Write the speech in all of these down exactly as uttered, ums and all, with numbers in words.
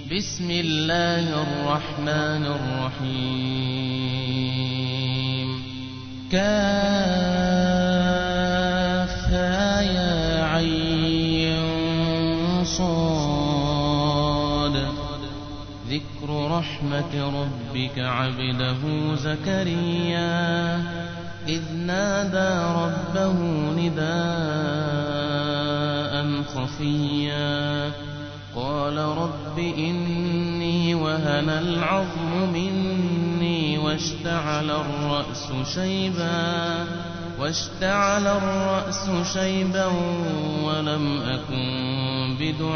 بسم الله الرحمن الرحيم كافها يا عين صاد ذكر رحمة ربك عبده زكريا إذ نادى ربه نداء خفيا قال رب إني وهن العظم مني واشتعل الرأس شيبا واشتعل الرأس شيبا ولم أكن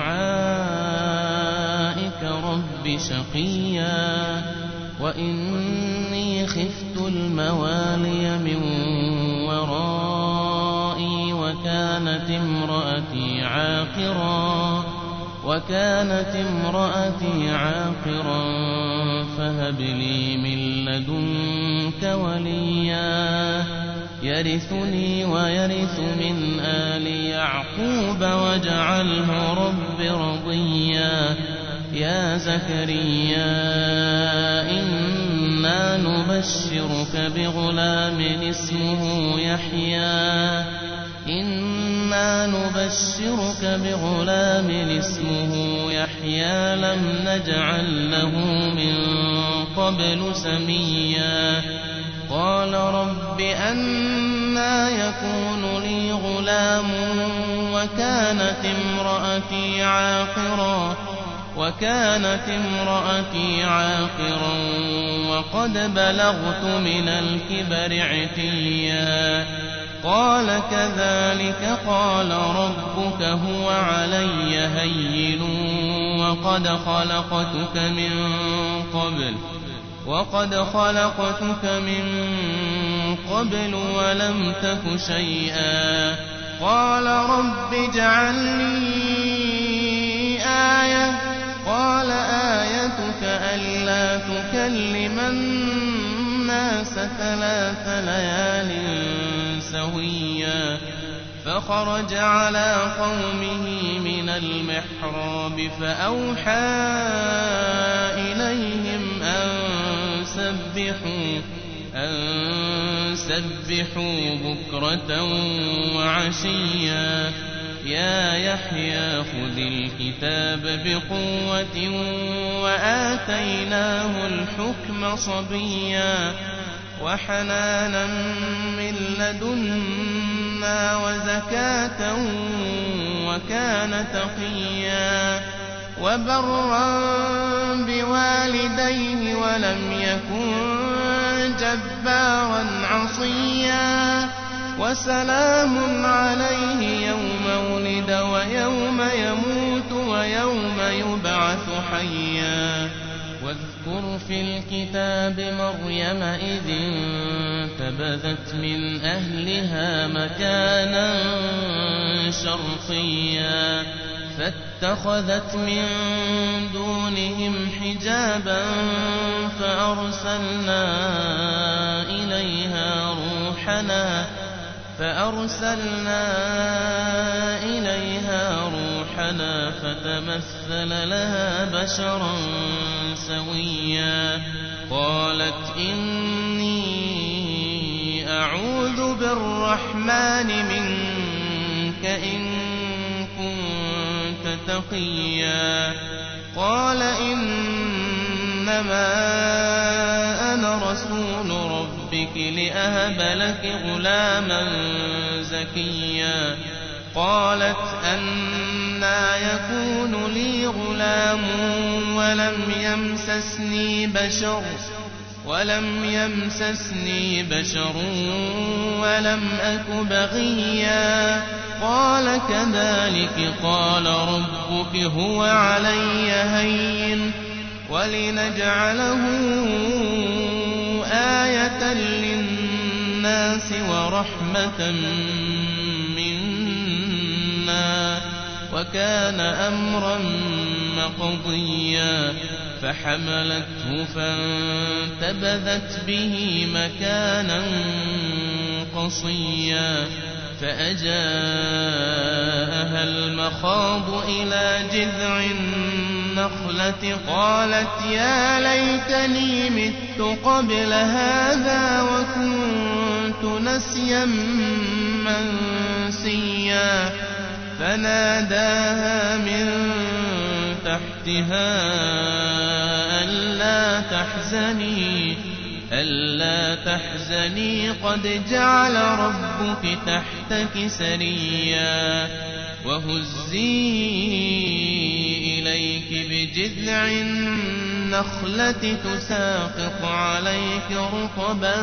بدعائك رب شقيا وإني خفت الموالي من ورائي وكانت امرأتي عاقرا وكانت امرأتي عاقرا فهب لي من لدنك وليا يرثني ويرث من آل يعقوب واجعله رب رضيا يا زكريا إنا نبشرك بغلام اسمه يحيى إنا نبشرك بغلام اسمه يحيى لم نجعل له من قبل سميا قال رب أنى يكون لي غلام وكانت امرأتي عاقرا وكانت امرأتي عاقرا وقد بلغت من الكبر عتيا قال كذلك قال ربك هو علي هين وقد خلقتك من قبل وقد خلقتك من قبل ولم تك شيئا قال رب اجعل لي آية قال آيتك ألا تكلم الناس ثلاث ليال سويا فخرج على قومه من المحراب فأوحى إليهم أن سبحوا أن سبحوا بكرة وعشيا يا يحيى خذ الكتاب بقوة وآتيناه الحكم صبيا وحنانا من لدنا وزكاة وكان تقيا وبرا بوالديه ولم يكن جبارا عصيا وسلام عليه يوم ولد ويوم يموت ويوم يبعث حيا واذكر في الكتاب مريم إذ انتبذت من أهلها مكانا شرقيا فاتخذت من دونهم حجابا فأرسلنا إليها روحنا فأرسلنا إليها روحنا فتمثل لها بشرا سويا قالت إني أعوذ بالرحمن منك إن كنت تقيا قال إنما أنا رسول ربك لأهب لك غلاما زكيا قالت أنى يكون لي غلام ولم يمسسني بشر ولم يمسسني بشر ولم أك بغيا قال كذلك قال ربك هو علي هين ولنجعله آية للناس ورحمة منا وكان أمرا مقضيا فحملته فانتبذت به مكانا قصيا فأجاءها المخاض إلى جذع النخلة قالت يا ليتني مت قبل هذا وكنت نسيا منسيا فناداها من تحتها ألا تحزني ألا تحزني قد جعل ربك تحتك سريا وهزي إليك بجذع النخلة تساقط عليك رطبا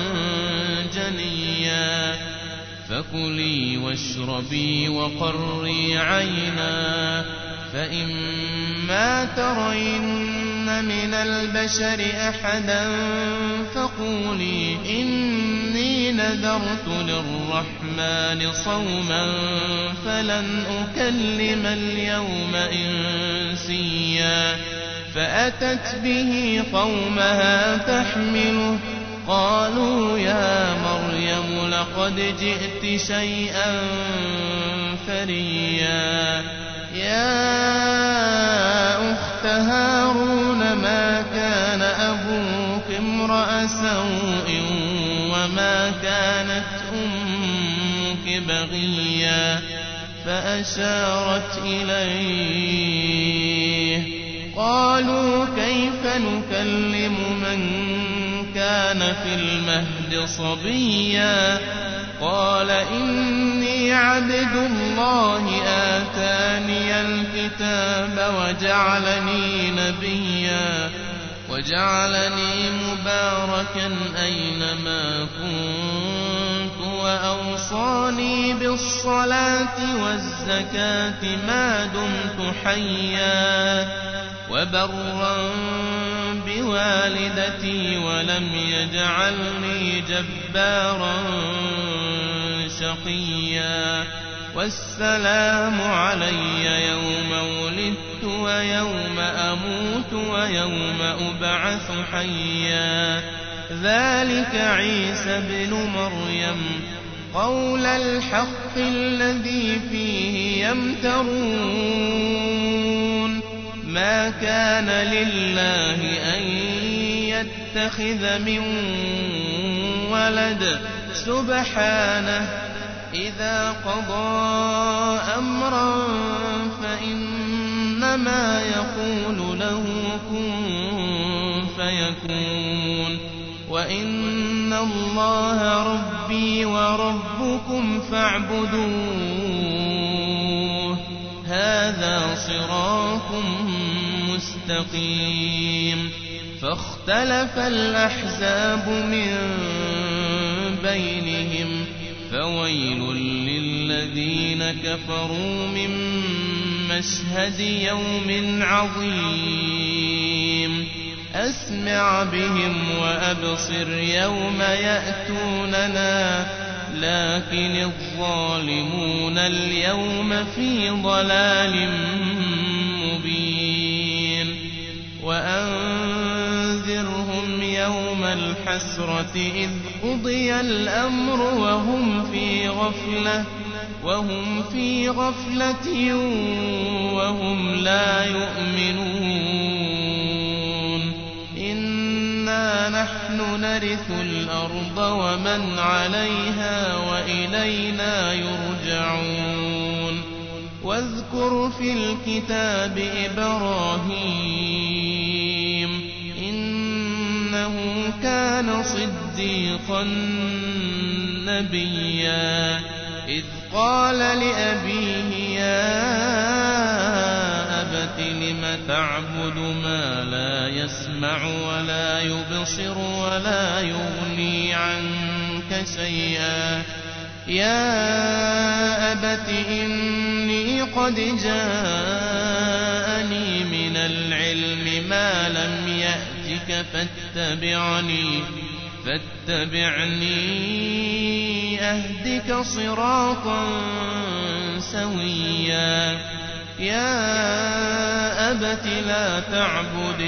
جنيا فكلي واشربي وقري عينا فإما ترين من البشر أحدا فقولي إني نذرت للرحمن صوما فلن أكلم اليوم إنسيا فأتت به قومها تحمله قالوا يا مريم لقد جئت شيئا فريا يا أخت هارون ما كان أبوك امرأ سوء وما كانت أمك بغيا فأشارت إليه قالوا كيف نكلم من كان في المهد صبيا قال إني عبد الله آتاني الكتاب وجعلني نبيا وجعلني مباركا أينما كنت وأوصاني بالصلاة والزكاة ما دمت حيا وبرا بوالدتي ولم يجعلني جبارا شقيا والسلام علي يوم ولدت ويوم أموت ويوم أبعث حيا ذلك عيسى بن مريم قول الحق الذي فيه يمترون ما كان لله أن يتخذ من ولد سبحانه إذا قضى أمرا فإنما يقول له كن فيكون وإن الله ربي وربكم فاعبدوه هذا صراط مستقيم فاختلف الأحزاب من بينهم فويل للذين كفروا من مشهد يوم عظيم أسمع بهم وأبصر يوم يأتوننا لكن الظالمون اليوم في ضلال مبين وأنذرهم يوم الحسرة إذ قضي الأمر وهم في غفلة وهم في غفلة وهم لا يؤمنون إنا نحن نرث الأرض ومن عليها وإلينا يرجعون واذكر في الكتاب إبراهيم إنه كان صديقا نبيا إذ قال لأبيه يا أبت لم تعبد ما لا يسمع ولا يبصر ولا يغني عنك شيئا يا أبت إني قد جاءني من العلم ما لم يأتك فاتبعني فاتبعني أهدك صراطا سويا يا أبت لا تعبد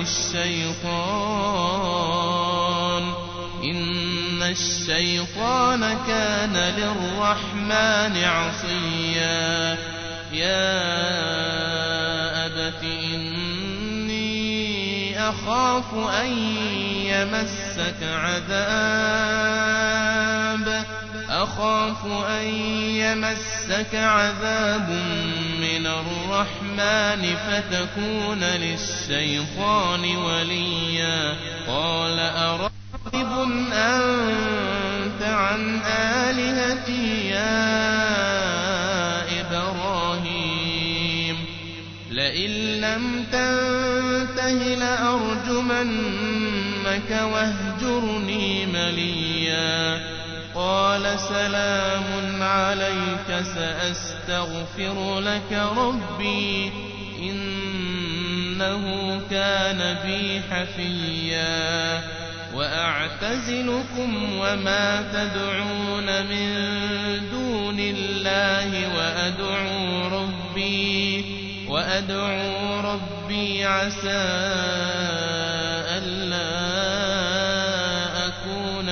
الشيطان إن الشيطان كان للرحمن عصيا يا أبت إن أخاف أن يمسك عذاب أخاف أن يمسك عذاب من الرحمن فتكون للشيطان وليا قال أراغب أنت عن آلهتي يا إبراهيم لئن لم تنته لأرجمنك واهجرني مليا قال سلام عليك سأستغفر لك ربي إنه كان بي حفيا وأعتزلكم وما تدعون من دون الله وأدعو ربي وأدعو ربي عسى ألا أكون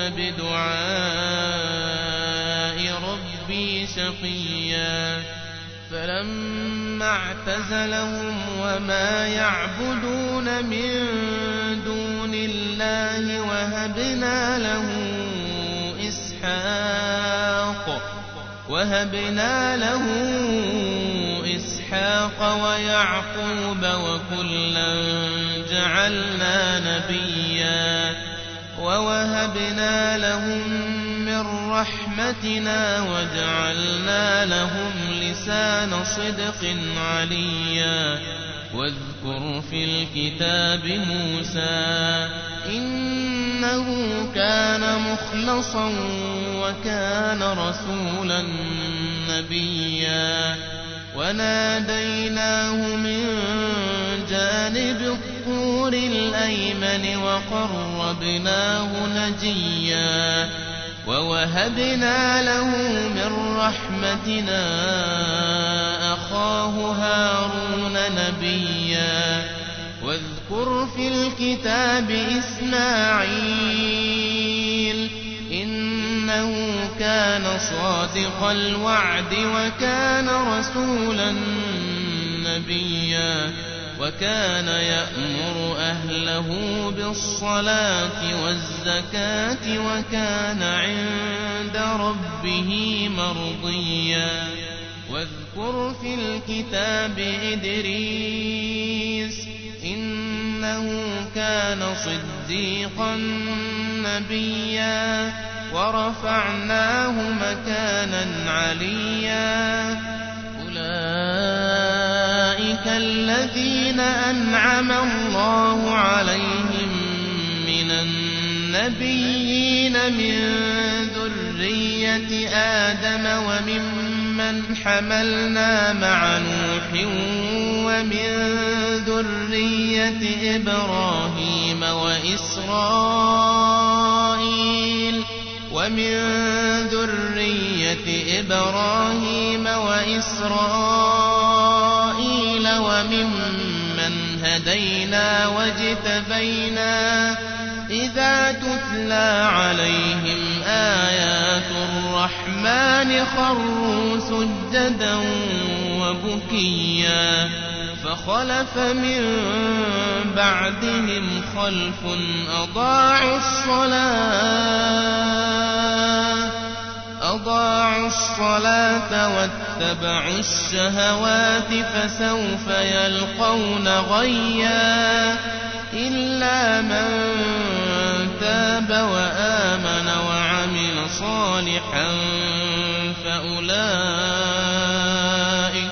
بدعاء ربي شقيا فلما اعتزلهم وما يعبدون من دون الله وهبنا له إسحاق وهبنا له إسحاق ويعقوب وكلا جعلنا نبيا ووهبنا لهم من رحمتنا وجعلنا لهم لسان صدق عليا واذكر في الكتاب موسى إنه كان مخلصا وكان رسولا نبيا وناديناه من جانب الطور الأيمن وقربناه نجيا ووهبنا له من رحمتنا أخاه هارون نبيا واذكر في الكتاب إسماعيل إنه كان صادق الوعد وكان رسولا نبيا وكان يأمر أهله بالصلاة والزكاة وكان عند ربه مرضيا واذكر في الكتاب إدريس إنه كان صديقا نبيا ورفعناه مكانا عليا أولئك الذين أنعم الله عليهم من النبيين من ذرية آدم وممن حملنا مع نوح ومن ذرية إبراهيم وإسرائيل ومن ذرية إبراهيم وإسرائيل وممن هدينا واجتبينا إذا تتلى عليهم آيات الرحمن خروا سجدا وبكيا فخلف من بعدهم خلف أضاعوا الصلاة أضاعوا الصلاة واتبعوا الشهوات فسوف يلقون غيا إلا من تاب وآمن وعمل صالحا فأولئك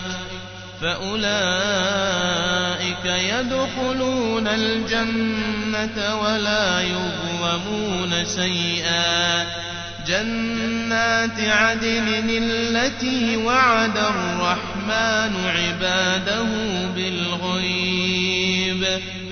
فأولئك يدخلون الجنة ولا يظلمون شيئا جنات عدن التي وعد الرحمن عباده بالغيب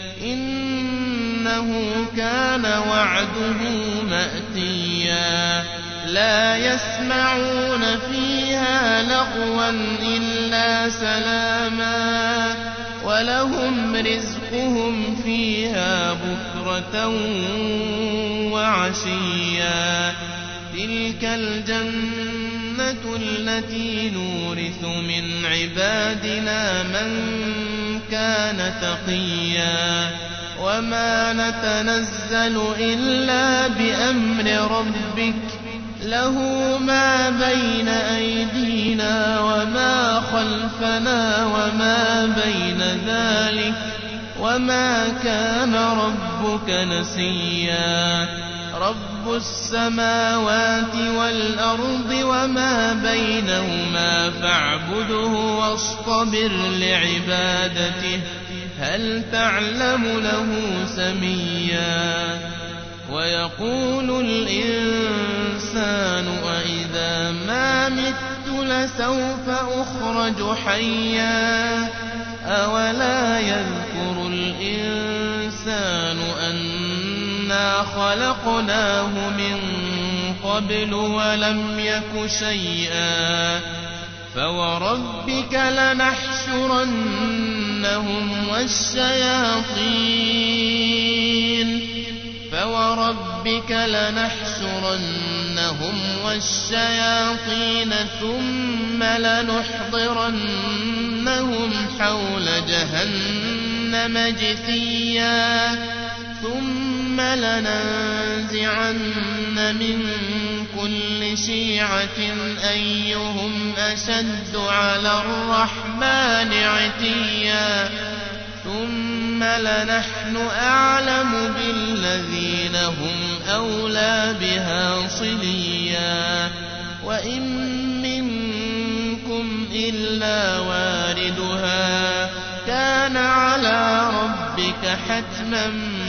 إنه كان وعده مأتيا لا يسمعون فيها لغوا إلا سلاما ولهم رزقهم فيها بكرة وعشيا تلك الجنة التي نورث من عبادنا من كان تقيا وما نتنزل إلا بأمر ربك له ما بين أيدينا وما خلفنا وما بين ذلك وما كان ربك نسيا رب السماوات والأرض وما بينهما فاعبده واصطبر لعبادته هل تعلم له سميا ويقول الإنسان أإذا ما مت لسوف أخرج حيا أولا يذكر الإنسان أنا خلقناه من قبل ولم يك شيئا فوربك لنحشرنهم والشياطين فوربك لنحشرنهم والشياطين ثم لنحضرنهم حول جهنم جثيا ثم لننزعن من كل شيعة أيهم أشد على الرحمن عتيا ثم لنحن أعلم بالذين هم أولى بها صليا وإن منكم إلا واردها كان على ربك حتما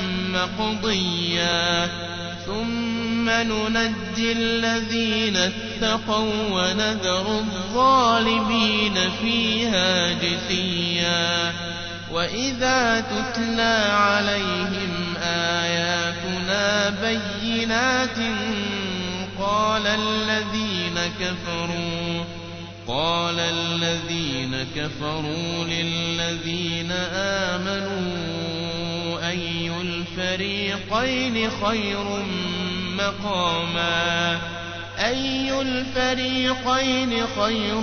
مقضيا ثم ننجي الذين اتقوا ونذر الظالمين فيها جثيا وإذا تتلى عليهم آياتنا بينات قال الذين كفروا قال الذين كفروا للذين آمنوا أي الفريقين خير مقاما أي الفريقين خير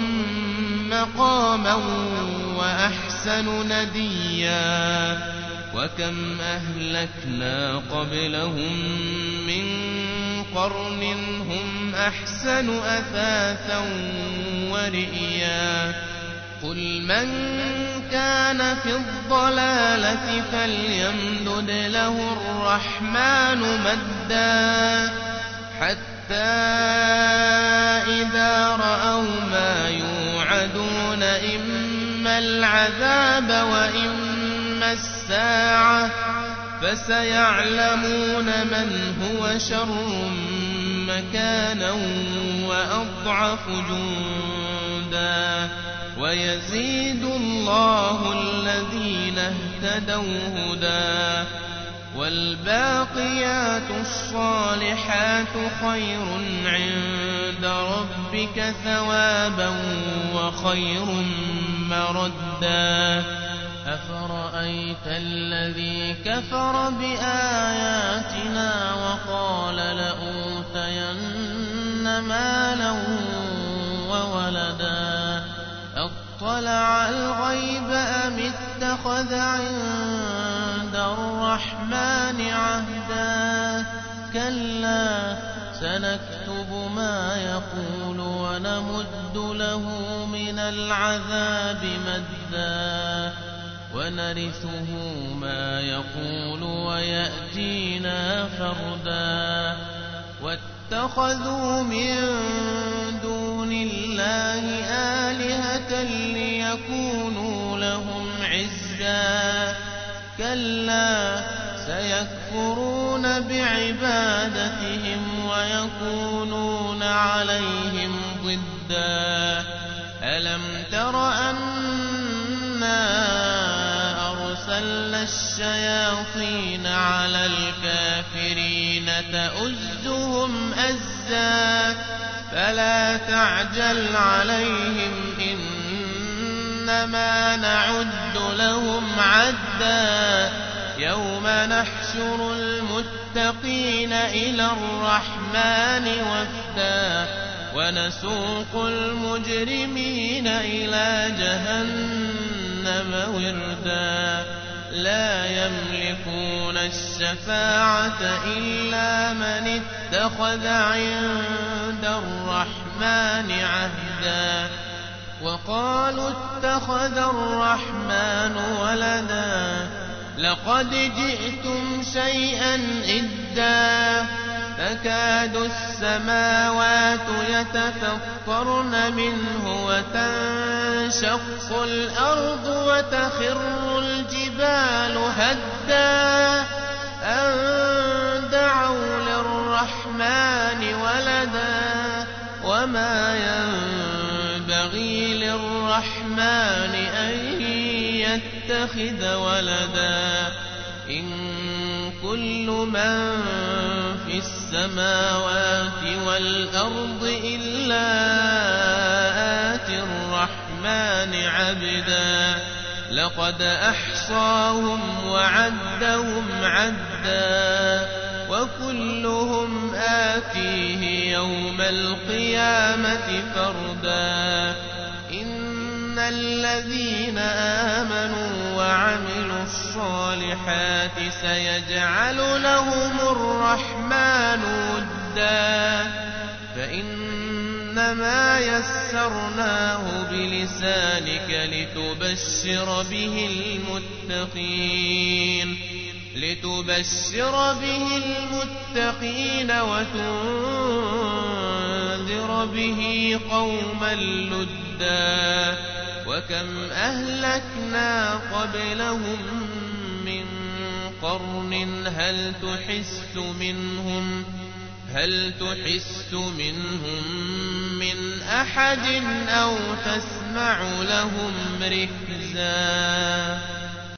مقاما وأحسن نديا وكم أهلكنا قبلهم من قرن هم أحسن أثاثا ورئيا قل من كان في الضلالة فليمدد له الرحمن مدا حتى إذا رأوا ما يوعدون إما العذاب وإما الساعة فسيعلمون من هو شر مكانا وأضعف جندا ويزيد الله الذين اهتدوا هدى والباقيات الصالحات خير عند ربك ثوابا وخير مردا أفرأيت الذي كفر بآياتنا وقال لأوتين مالا وولدا اطلع الغيب أم اتخذ عند الرحمن عهدا كلا سنكتب ما يقول ونمد له من العذاب مدا ونرثه ما يقول ويأتينا فردا واتخذوا من دون الله آلهة ليكونوا لهم عزا كلا سيكفرون بعبادتهم ويكونون عليهم ضدا ألم تر أنا أرسلنا الشياطين على الكافرين تؤزهم أزا فلا تعجل عليهم إنما نعد لهم عدا يوم نحشر المتقين إلى الرحمن وفدا ونسوق المجرمين إلى جهنم وردا لا يملكون الشفاعة إلا من اتخذ عند الرحمن عهدا وقالوا اتخذ الرحمن ولدا لقد جئتم شيئا إدا تكاد السماوات يتفطرن منه وتنشق الأرض وتخر الجبال هدا أن دعوا للرحمن ولدا وما ينبغي للرحمن أن يتخذ ولدا إن كل من في السماوات والأرض إلا آتي الرحمن عبدا لقد أحصاهم وعدهم عدا وكلهم آتيه يوم القيامة فردا إن الذين آمنوا وعملوا الصالحات سيجعل لهم الرحمن ودا فإنما يسرناه بلسانك لتبشر به المتقين لتبشر به المتقين وتنذر به قوما لدا وكم أهلكنا قبلهم من قرن هل تحس منهم هل تحس منهم من أحد أو تسمع لهم ركزا